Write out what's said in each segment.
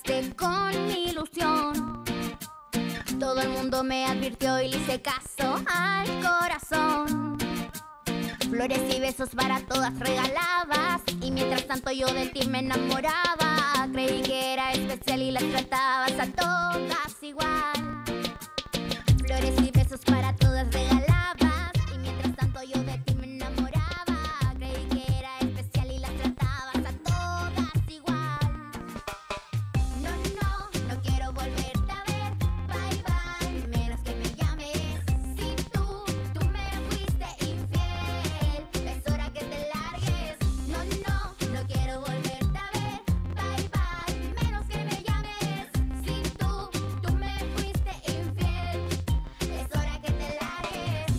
jugaste con mi ilusión. Todo el mundo me advirtió y le hice caso al corazón. Flores y besos para todas regalabas, y mientras tanto yo de ti me enamoraba. Creí que era especial y las tratabas a todas igual. Flores y besos para todas regalabas, y mientras tanto yo de ti me enamoraba. Creí que era especial y las tratabas a todas igual. No, no, no quiero volverte a ver. Bye, bye, menos que me llames. Si tú me fuiste infiel, es hora que te largues. No, no, no quiero volverte a ver. Bye, bye, menos que me llames. Si tú me fuiste infiel, es hora que te largues.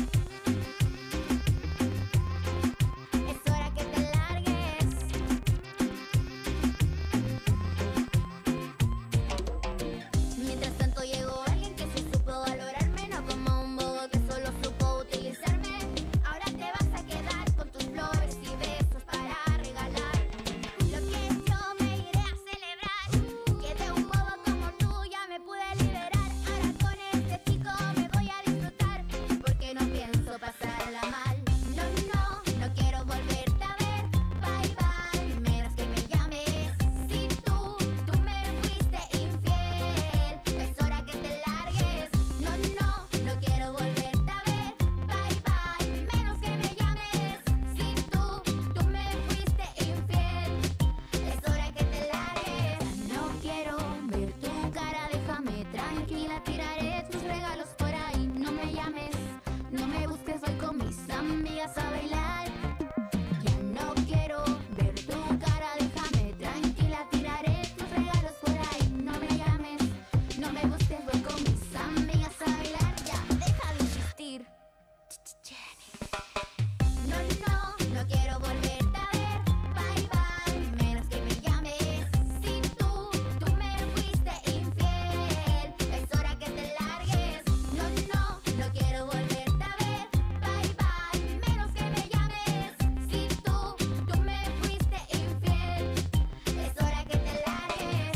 Es hora que te largues. Mientras tanto llegó alguien que sí supo valorarme, no como un bobo que solo supo utilizarme. Ahora te vas a quedar con tus flores y besos para regalar. Lo que yo me iré a celebrar, que de un bobo como tú ya me pude liberar. Ahora con este chico me voy a disfrutar, porque no pienso pasarla mal. No, no, no quiero volverte a ver. Bye, bye, menos que me llames. Si tú me fuiste infiel, es hora que te largues. No, no, no quiero volverte a ver. Bye, bye, menos que me llames. Si tú me fuiste infiel, es hora que te largues. No quiero ver tu cara, déjame tranquila, tiraré tus regalos por ahí. No me llames, no me busques, voy con mis amigas a bailar. Ya no quiero ver tu cara, déjame tranquila, tiraré tus regalos por ahí. No me llames, no me busques, voy con mis amigas a bailar. Ya, deja de insistir. No, no, no quiero volverte a ver. Bye, bye, menos que me llames. Si tú me fuiste infiel, es hora que te largues. No, no, no quiero volverte a ver. Bye, bye, menos que me llames. Si tú me fuiste infiel, es hora que te largues.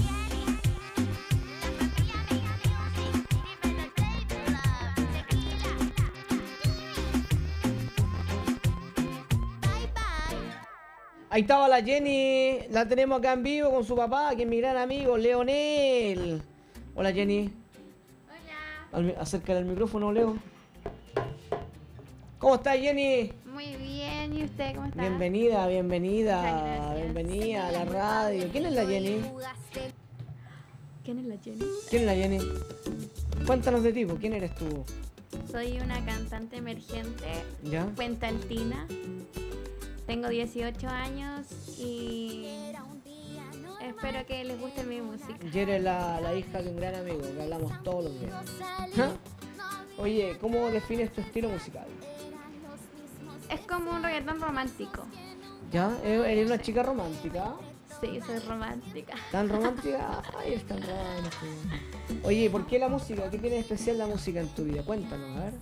Bye, bye. Ahí estaba la Jenny, la tenemos acá en vivo con su papá, que es mi gran amigo, Leonel. Hola Jenny. Hola. Acércale al micrófono, Leo. ¿Cómo estás, Jenny? Muy bien, ¿y usted cómo está? Bienvenida, Muchas bienvenida, gracias. bienvenida a la radio. ¿Quién es la Jenny? ¿Quién es la Jenny? ¿Quién es la Jenny? Cuéntanos de ti, pues, ¿quién eres tú? Soy una cantante emergente, ¿Ya? cuentantina. Tengo 18 años y espero que les guste mi música. Y eres la hija de un gran amigo, que hablamos todos los días. ¿Ah? Oye, ¿cómo defines tu estilo musical? Es como un reggaetón romántico. ¿Ya? ¿Eres una chica romántica? Sí, soy romántica. ¿Tan romántica? Ay, es tan romántica. Oye, ¿por qué la música? ¿Qué tiene de especial la música en tu vida? Cuéntanos, a ver.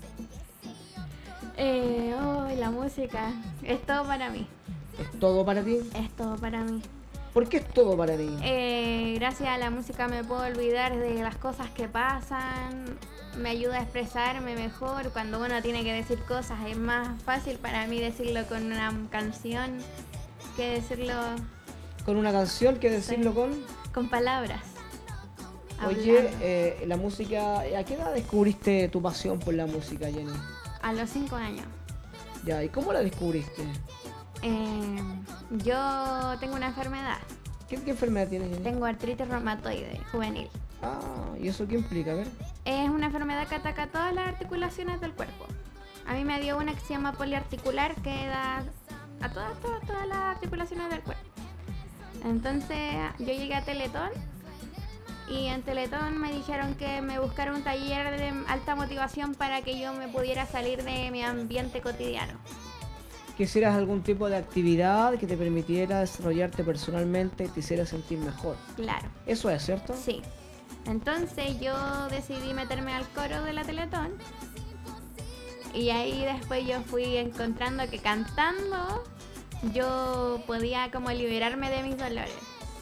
La música es todo para mí. ¿Es todo para ti? Es todo para mí. ¿Por qué es todo para ti? Gracias a la música me puedo olvidar de las cosas que pasan. Me ayuda a expresarme mejor. Cuando uno tiene que decir cosas es más fácil para mí decirlo con una canción que decirlo ¿Con una canción que decirlo Sí. con palabras. Oye, la música... ¿A qué edad descubriste tu pasión por la música, Jenny? A los 5 años. Ya, ¿y cómo la descubriste? Yo tengo una enfermedad. ¿Qué enfermedad tienes, Jenny? Tengo artritis reumatoide juvenil. Ah, ¿y eso qué implica? A ver. Es una enfermedad que ataca todas las articulaciones del cuerpo. A mí me dio una que se llama poliarticular, que da a todas las articulaciones del cuerpo. Entonces yo llegué a Teletón y en Teletón me dijeron que me buscara un taller de alta motivación para que yo me pudiera salir de mi ambiente cotidiano. Que hicieras algún tipo de actividad que te permitiera desarrollarte personalmente y te hiciera sentir mejor. Claro. ¿Eso es cierto? Sí. Entonces yo decidí meterme al coro de la Teletón y ahí después yo fui encontrando que cantando yo podía como liberarme de mis dolores.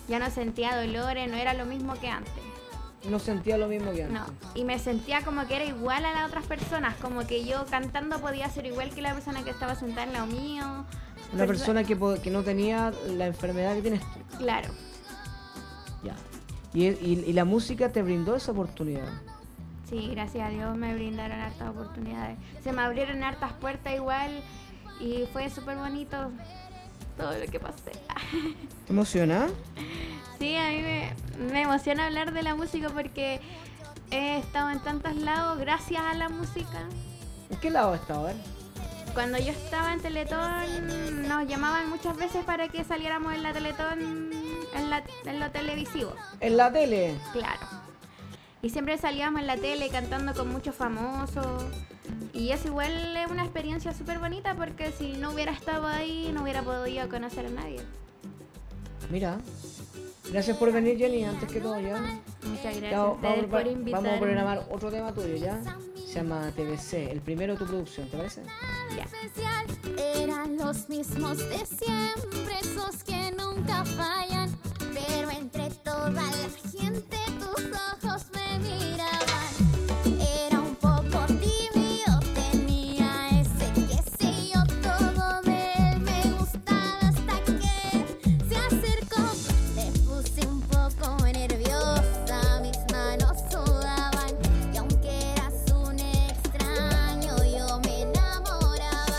Ya no sentía dolores, no era lo mismo que antes. No sentía lo mismo que antes. No, y me sentía como que era igual a las otras personas, como que yo cantando podía ser igual que la persona que estaba sentada en lado mío. Una persona que no tenía la enfermedad que tienes tú. Claro. Ya. Y la música te brindó esa oportunidad. Sí, gracias a Dios me brindaron hartas oportunidades. Se me abrieron hartas puertas igual y fue súper bonito todo lo que pasé. ¿Te emociona? Sí, a mí me emociona hablar de la música porque he estado en tantos lados gracias a la música. ¿En qué lado has estado? Cuando yo estaba en Teletón nos llamaban muchas veces para que saliéramos en la Teletón, en lo televisivo. ¿En la tele? Claro. Y siempre salíamos en la tele cantando con muchos famosos. Y eso igual es una experiencia súper bonita porque si no hubiera estado ahí no hubiera podido conocer a nadie. Mira. Gracias por venir, Jenny, antes que todo, ¿ya? Muchas gracias Ya, a ustedes por invitarme. vamos a programar otro tema tuyo, ¿ya? Se llama TBC, el primero de tu producción, ¿te parece? Ya. Eran los mismos de siempre, esos que nunca fallan. Pero entre toda la gente tus ojos me miraban. Era un poco tímido, tenía ese qué sé yo, todo de él me gustaba hasta que se acercó. Me puse un poco nerviosa, mis manos sudaban. Y aunque eras un extraño, yo me enamoraba.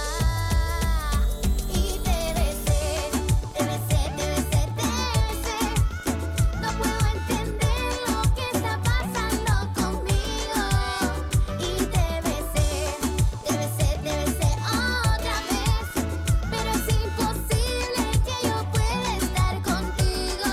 Y te besé, te besé, te besé, te besé. No puedo entender lo que está pasando conmigo. Y te besé, te besé, te besé otra vez. Pero es imposible que yo pueda estar contigo.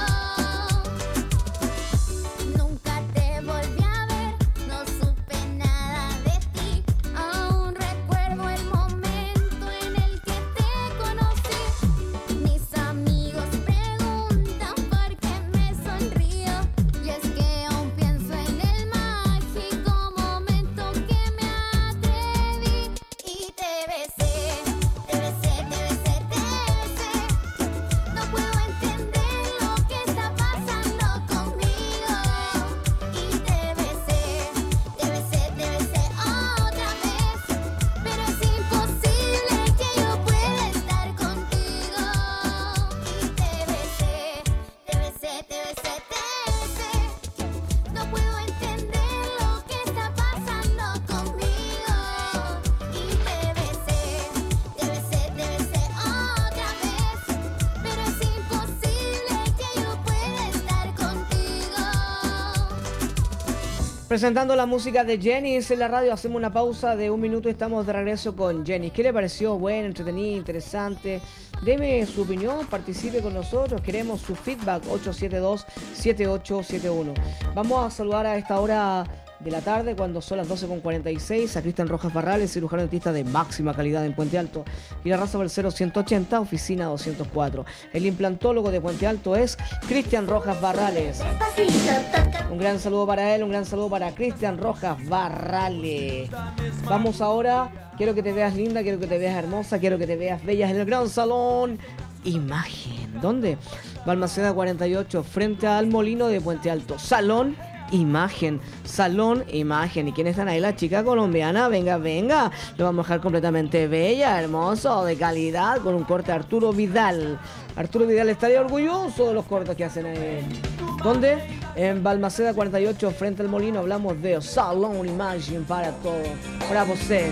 Nunca te volví a ver, no supe nada de ti. Aún recuerdo el momento en el que te conocí. Mis amigos preguntan por qué me sonrío. Y es que aún pienso en el mágico momento que me atreví. Y te besé, te besé, te besé, te besé. No puedo entender lo que está pasando conmigo. Y te besé, te besé, te besé otra vez. Pero es imposible que yo pueda estar contigo. Y te besé, te besé, te besé, te besé. No puedo entender lo que está pasando conmigo. Y te besé, te besé, te besé otra vez. Pero es imposible que yo pueda estar contigo. Presentando la música de Jenny en la radio, hacemos una pausa de 1 minuto y estamos de regreso con Jenny. ¿Qué le pareció? Bueno, entretenido, interesante. Deme su opinión, participe con nosotros. Queremos su feedback, 872-7871. Vamos a saludar a esta hora de la tarde, cuando son las 12:46, a Cristian Rojas Barrales, cirujano dentista de máxima calidad en Puente Alto. Y la raza del 0180, oficina 204. El implantólogo de Puente Alto es Cristian Rojas Barrales. Un gran saludo para él, un gran saludo para Cristian Rojas Barrales. Vamos ahora, quiero que te veas linda, quiero que te veas hermosa, quiero que te veas bella en el gran salón Imagen. ¿Dónde? Balmaceda 48, frente al Molino de Puente Alto. Salón Imagen, Salón Imagen. ¿Y quiénes están ahí? La chica colombiana, venga, venga. Lo vamos a dejar completamente bella, hermoso, de calidad, con un corte Arturo Vidal. Arturo Vidal estaría orgulloso de los cortes que hacen ahí. ¿Dónde? En Balmaceda 48, frente al Molino. Hablamos de Salón Imagen para todos. Para você.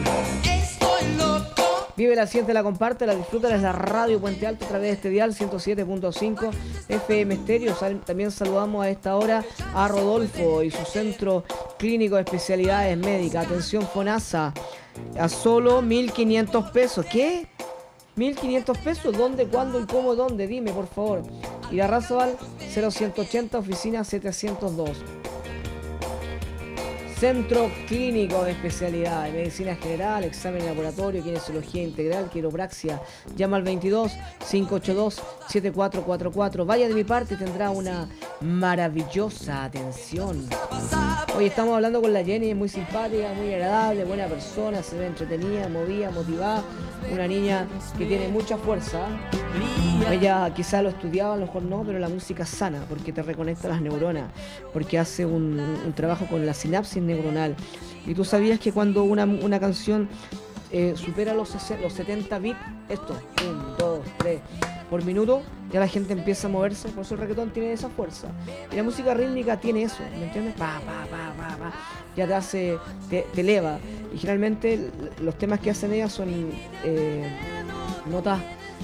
Vive la siente, la comparte, la disfruta. Es la radio Puente Alto a través de este dial 107.5 FM Estéreo. También saludamos a esta hora a Rodolfo y su centro clínico de especialidades médicas. Atención FONASA, a solo 1.500 pesos. ¿Qué? 1.500 pesos. ¿Dónde, cuándo y cómo? ¿Dónde? Dime, por favor. Irarrázaval 0180, oficina 702. Centro Clínico de Especialidades, Medicina General, Examen Laboratorio, Kinesiología Integral, Quiropraxia. Llama al 22-582-7444. Vaya de mi parte, tendrá una maravillosa atención. Hoy estamos hablando con la Jenny, es muy simpática, muy agradable, buena persona, se ve entretenida, movida, motivada. Una niña que tiene mucha fuerza. Ella quizá lo estudiaba, a lo mejor no, pero la música sana, porque te reconecta las neuronas, porque hace un trabajo con la sinapsis neuronal. Y tú sabías que cuando una canción supera los 70 bits, esto, 1, 2, 3, por minuto, ya la gente empieza a moverse, por eso el reggaetón tiene esa fuerza. Y la música rítmica tiene eso, ¿me entiendes? Pa, pa, pa, pa, pa. Ya te hace, te eleva. Y generalmente los temas que hacen ellas son notas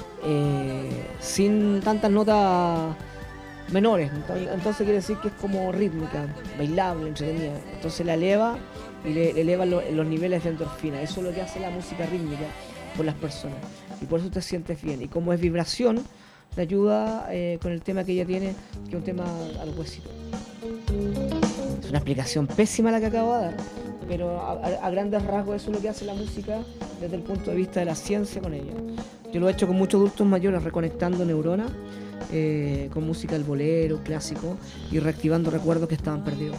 sin tantas notas menores. Entonces quiere decir que es como rítmica, bailable, entretenida. Entonces la eleva y le eleva los niveles de endorfina. Eso es lo que hace la música rítmica por las personas. Y por eso te sientes bien. Y como es vibración, te ayuda con el tema que ella tiene, que es un tema al huesito. Es una explicación pésima la que acabo de dar, pero a grandes rasgos eso es lo que hace la música desde el punto de vista de la ciencia con ella. Yo lo he hecho con muchos adultos mayores, reconectando neuronas con música del bolero, clásico, y reactivando recuerdos que estaban perdidos.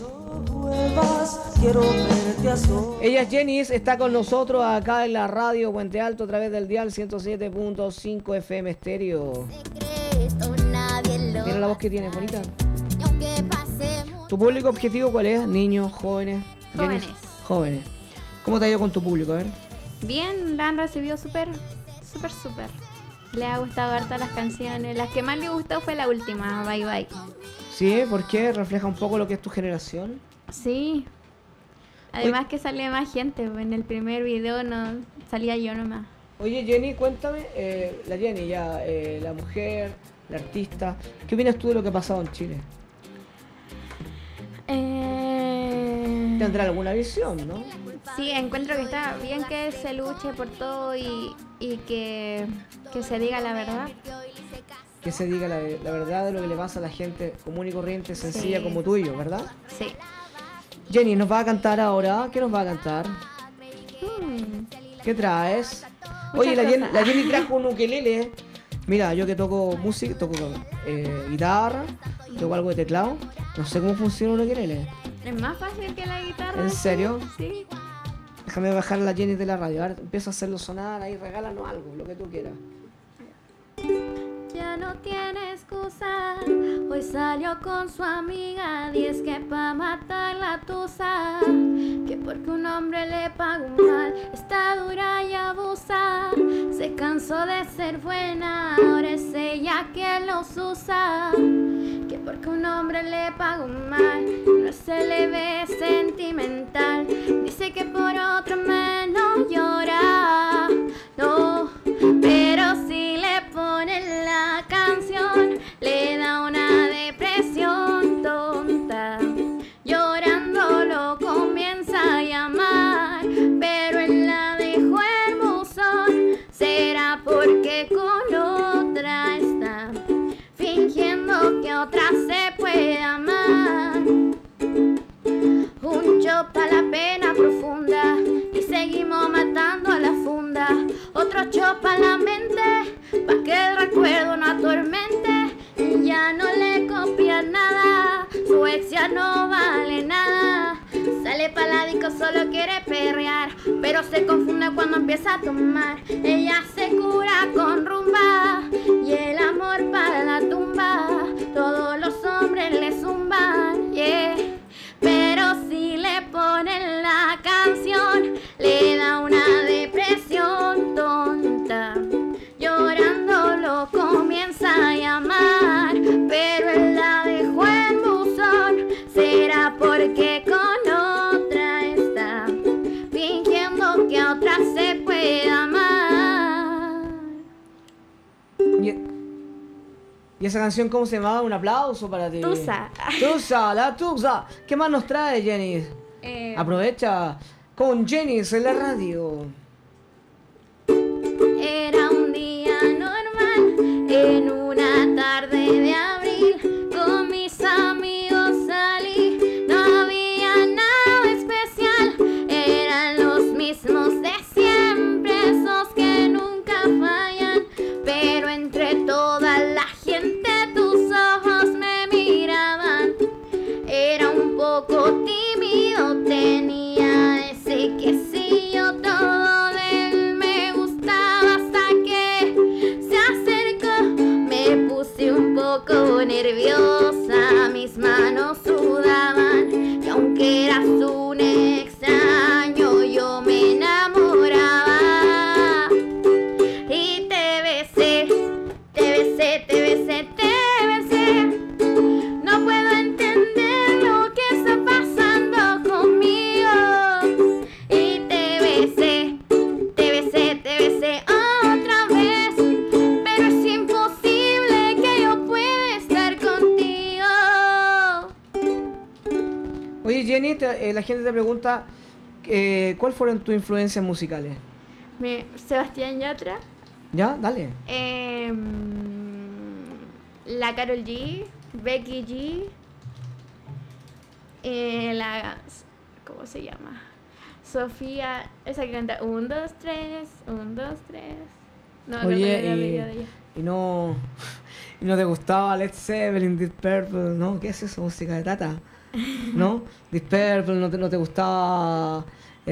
Ella es Jenis, está con nosotros acá en la radio Puente Alto a través del dial 107.5 FM estéreo. Mira la voz que tiene, bonita. ¿Tu público objetivo cuál es? ¿Niños, jóvenes? Jóvenes. Jenis, jóvenes. ¿Cómo te ha ido con tu público? A ver. Bien, la han recibido súper. Le ha gustado harto las canciones. Las que más le gustó fue la última, Bye Bye. Sí, ¿por qué? ¿Refleja un poco lo que es tu generación? Sí. Además que sale más gente. En el primer video no salía yo nomás. Oye, Jenny, cuéntame, la Jenny ya, la mujer, la artista, ¿qué opinas tú de lo que ha pasado en Chile? Tendrá alguna visión, ¿no? Sí, encuentro que está bien que se luche por todo y que se diga la verdad. Que se diga la verdad de lo que le pasa a la gente común y corriente, sencilla Sí. como tú y yo, ¿verdad? Sí. Jenny, ¿nos va a cantar ahora? ¿Qué nos va a cantar? ¿Qué traes? Oye, la cosas. Jenny trajo un ukelele. Mira, yo que toco música, toco guitarra, toco algo de teclado. No sé cómo funciona un ukelele. Es más fácil que la guitarra. ¿En serio? Sí. Déjame bajar la Jenny de la radio. A ver, empieza a hacerlo sonar ahí, regálanos algo, lo que tú quieras. Ya no tiene excusa, hoy salió con su amiga, y es que pa' matar la tusa, que porque un hombre le pagó mal, está dura y abusa, se cansó de ser buena, ahora es ella quien los usa, que porque un hombre le pagó mal, no se le ve sentimental, dice que por otro menos llora, no, pero si le ponen la canción, le da una depresión tonta. Llorando lo comienza a llamar, pero él la dejó en buzón. Será porque con otra está, fingiendo que otra se puede amar. Un chop a la pena profunda y seguimos matando a la funda. Otro chop a la mente, pa' que el recuerdo no atormente. Y ya no le copia nada, su ex ya no vale nada. Sale paladico, solo quiere perrear, pero se confunde cuando empieza a tomar. Ella se cura con rumba y el amor para la tumba. Todos los hombres le zumban, yeah. Pero si le ponen la canción, le da una depresión tonta. Llorando lo comienza a llamar, pero él la dejó en buzón. Será porque con otra está, fingiendo que a otra se puede amar. ¿Y esa canción cómo se llamaba? Un aplauso para ti. Tusa. Tusa, la Tusa. ¿Qué más nos trae, Jenny? Aprovecha con Jenny en la radio. Era un día normal, en una tarde de abril, con mis amigos salí, no había nada especial, eran los mismos de siempre, esos que nunca fallan, pero entre toda la gente tus ojos me miraban, era un poco tímido, tenía ese quesillo todo la gente te pregunta, ¿cuáles fueron tus influencias musicales? Sebastián Yatra. ¿Ya? Dale. La Karol G, Becky G, ¿cómo se llama? Sofía, esa que canta 1, 2, 3, 1, 2, 3. No, Oye, y no te gustaba Led Zeppelin, Deep Purple, ¿no? ¿Qué es eso? Música de tata, ¿no? Deep Purple, no te gustaba...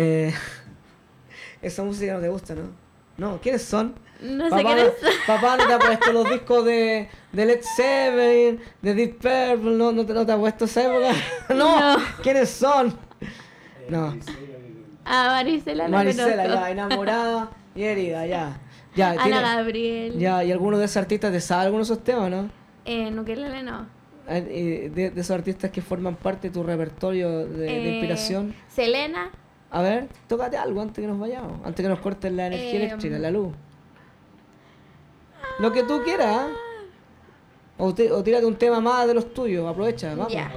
esa música no te gusta, ¿no? No, ¿quiénes son? No sé quiénes son. Papá no te ha puesto los discos de Led Zeppelin, de Deep Purple, no te ha puesto esa época. No, ¿quiénes son? No. Marisela la Marisela, conozco. ya, enamorada y herida, ya. Ana Gabriel. Ya, y alguno de esos artistas te sabe algunos de esos temas, ¿no? Ukelele no. De esos artistas que forman parte de tu repertorio de inspiración. Selena. A ver, tócate algo antes que nos vayamos, antes que nos corten la energía eléctrica, la luz. Lo que tú quieras, ¿eh? O tírate un tema más de los tuyos, aprovecha, vamos. Ya.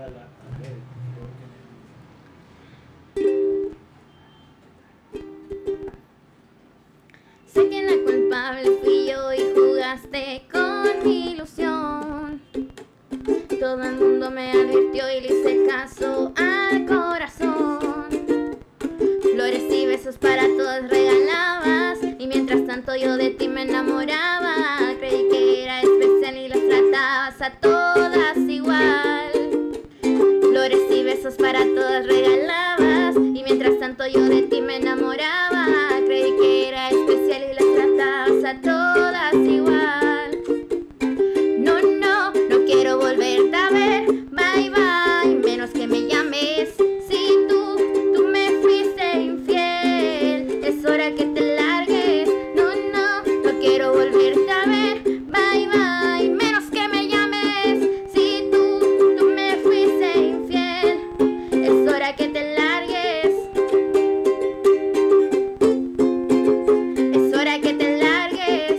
Sé que la culpable fui yo y jugaste con mi ilusión. Todo el mundo me advirtió y le hice caso al corazón. Flores y besos para todos regalabas, y mientras tanto yo de ti me enamoraba. Creí que era especial y las tratabas a todas igual. Flores y besos para todas regalabas, y mientras tanto yo de ti me enamoraba. Creí que era especial y las tratabas a todas igual. No quiero volverte a ver. Bye bye, menos que me llames. Si tú me fuiste infiel, es hora que te largues. No quiero volverte a ver. Bye bye, menos que me llames. Si tú me fuiste infiel, es hora que te largues. Es hora que te largues.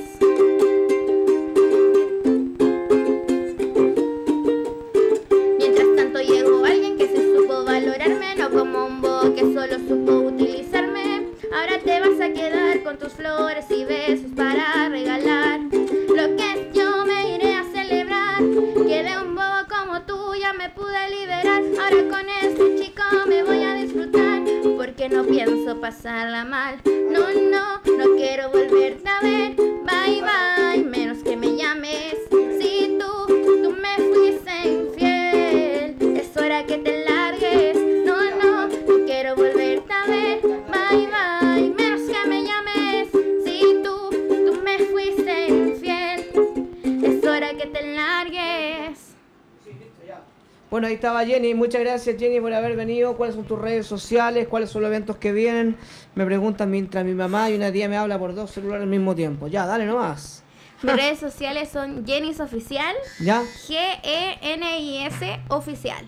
Mientras tanto llegó alguien que se supo valorarme, no como un bobo que solo supo utilizarme. Ahora te vas a quedar con tus flores y besos para regalar. Lo que es yo me iré a celebrar, que de un bobo como tú ya me pude liberar. Ahora con este chico me voy a disfrutar, porque no pienso pasarla mal. No quiero volverte a ver. Bye bye, menos que me llames. Si tú me fuiste infiel, es hora que te largues. No quiero volverte a ver. Bye bye, menos que me llames. Si tú me fuiste infiel, es hora que te largues. Bueno, ahí estaba Jenny. Muchas gracias, Jenny, por haber venido. ¿Cuáles son tus redes sociales? ¿Cuáles son los eventos que vienen? Me preguntan mientras mi mamá y una tía me habla por 2 celulares al mismo tiempo. Ya, dale nomás. Mis redes sociales son Genis Oficial. ¿Ya? GENIS Oficial.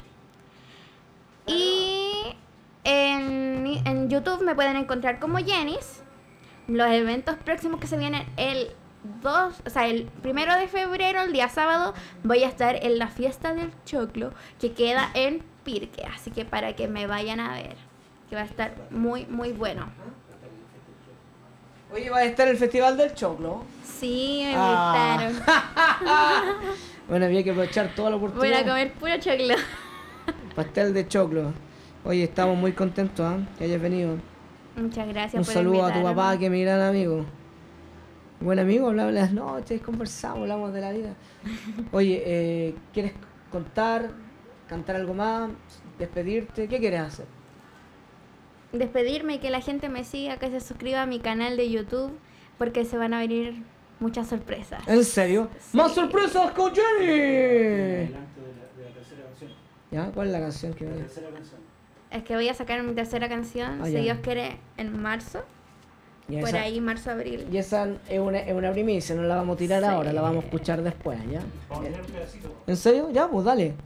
Y en YouTube me pueden encontrar como Genis. Los eventos próximos que se vienen el 1 de febrero, el día sábado, voy a estar en la fiesta del choclo, que queda en Pirque. Así que para que me vayan a ver, que va a estar muy, muy bueno. Oye, va a estar el Festival del Choclo. Sí, me invitaron. Bueno, había que aprovechar toda la Voy oportunidad. a comer puro choclo. Pastel de choclo. Oye, estamos muy contentos, que hayas venido. Muchas gracias Un por saludo a tu invitarme. papá, que es mi gran amigo. Buen amigo, hablamos las noches, conversamos, hablamos de la vida. Oye, ¿quieres cantar algo más, despedirte? ¿Qué quieres hacer? Despedirme y que la gente me siga, que se suscriba a mi canal de YouTube, porque se van a venir muchas sorpresas. ¿En serio? Sí. ¡Más sorpresas con Jenny! Adelanto de la tercera canción. ¿Ya? ¿Cuál es la canción que La viene? tercera canción. Es que voy a sacar mi tercera canción, Ah, si ya. Dios quiere, en marzo. Y Por esa- ahí, marzo-abril. Y esa es una primicia, no la vamos a tirar Sí. ahora, la vamos a escuchar después, ¿ya? Vamos a tener un pedacito. ¿En serio? Ya, pues dale.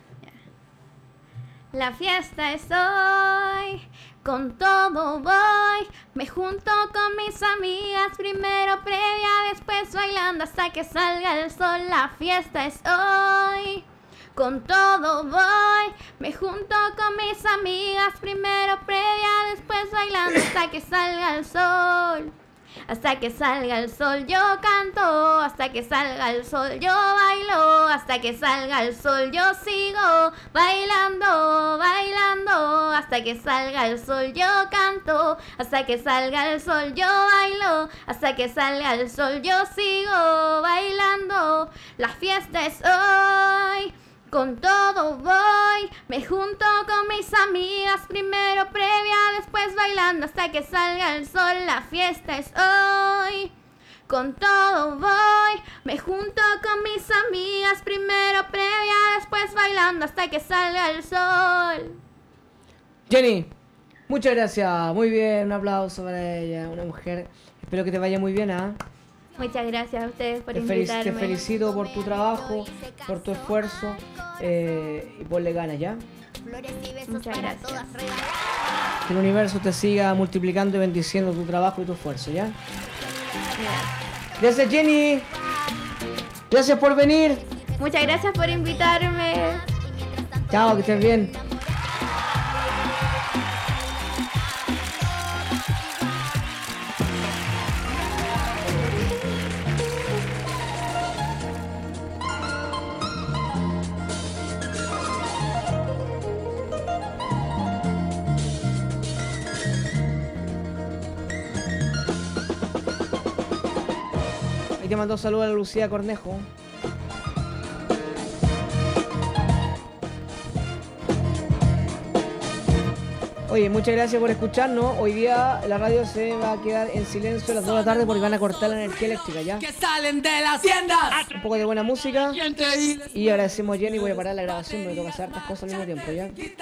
La fiesta es hoy, con todo voy. Me junto con mis amigas, primero previa, después bailando hasta que salga el sol. La fiesta es hoy, con todo voy. Me junto con mis amigas, primero previa, después bailando hasta que salga el sol. Hasta que salga el sol yo canto, hasta que salga el sol yo bailo, hasta que salga el sol yo sigo bailando, bailando, hasta que salga el sol yo canto, hasta que salga el sol yo bailo, hasta que salga el sol yo sigo bailando. La fiesta es hoy. Con todo voy, me junto con mis amigas, primero previa, después bailando hasta que salga el sol, la fiesta es hoy. Con todo voy, me junto con mis amigas, primero previa, después bailando hasta que salga el sol. Jenny, muchas gracias, muy bien, un aplauso para ella, una mujer, espero que te vaya muy bien, ¿ah? Muchas gracias a ustedes por Te invitarme. felicito por tu trabajo, por tu esfuerzo y ponle ganas, ¿ya? Muchas gracias. Que el universo te siga multiplicando y bendiciendo tu trabajo y tu esfuerzo, ¿ya? Gracias, Jenny. Gracias por venir. Muchas gracias por invitarme. Chao, que estés bien. Te mandó saludos a la Lucía Cornejo. Oye, muchas gracias por escucharnos. Hoy día la radio se va a quedar en silencio a las 2 de la tarde porque van a cortar la energía eléctrica, ¿ya? Que salen de las tiendas. Un poco de buena música. Y agradecemos a Jenny. Voy a parar la grabación, me toca hacer hartas cosas al mismo tiempo, ¿ya?